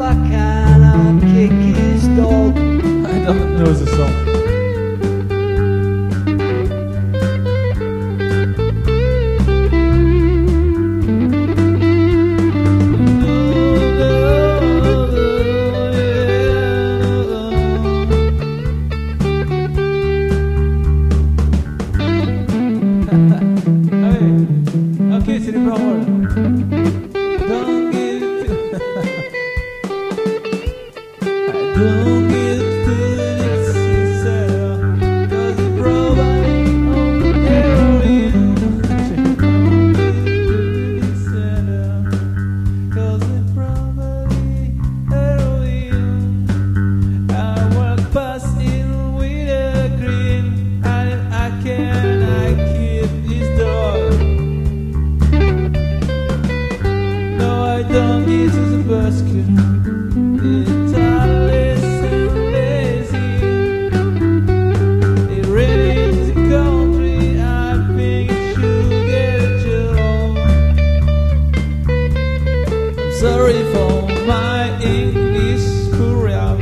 I cannot kick his dog. I don't know the song. Ok, c'est les paroles. Don't give it Don't give it sincere, 'cause it's probably on heroin. Don't give it sincere, 'cause it's probably heroin. I walk past him with a grin, and I keep his dog. No, I don't get to the basket. It's heartless and lazy. It rains the country. I think it should get a job. I'm sorry for my English poor out.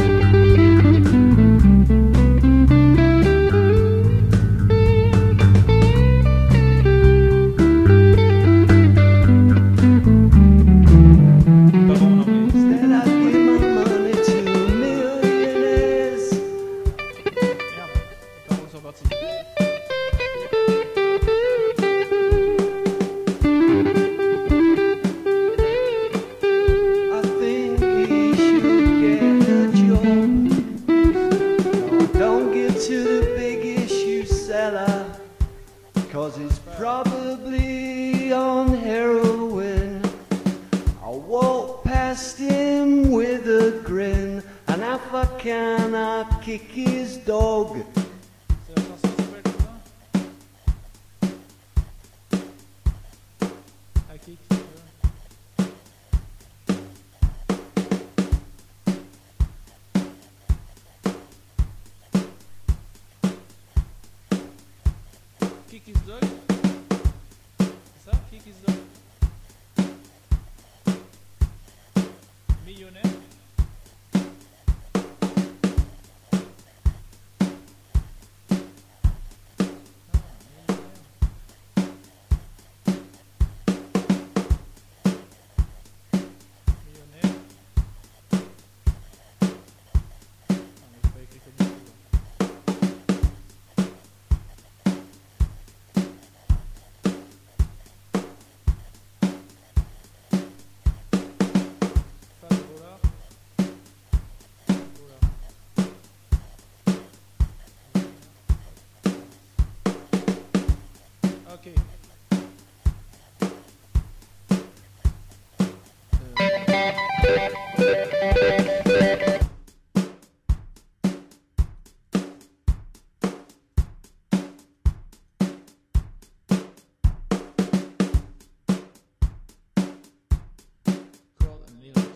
Instead I give my money to millionaires. Merde, les paroles sont parties. I think he should get a job. No, don't give to the big issue seller, 'cause he's probably on heroin. I walk past him with a grin, and if I can, I kick his dog. C'est la chanson qui s'appelle comme ça? I kick. Kick his dog? C'est ça? Kick his dog? Millionnaire? Millionnaire? Non, mais c'est pas écrit comme ça. Pas de dollar. Ok. Chord and lyric.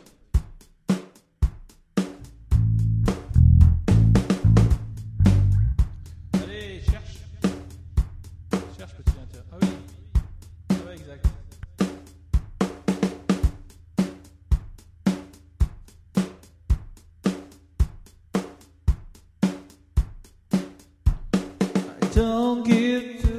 Allez, cherche. Cherche, petit intérieur. Ah oui. Ah ouais, exact. I don't give to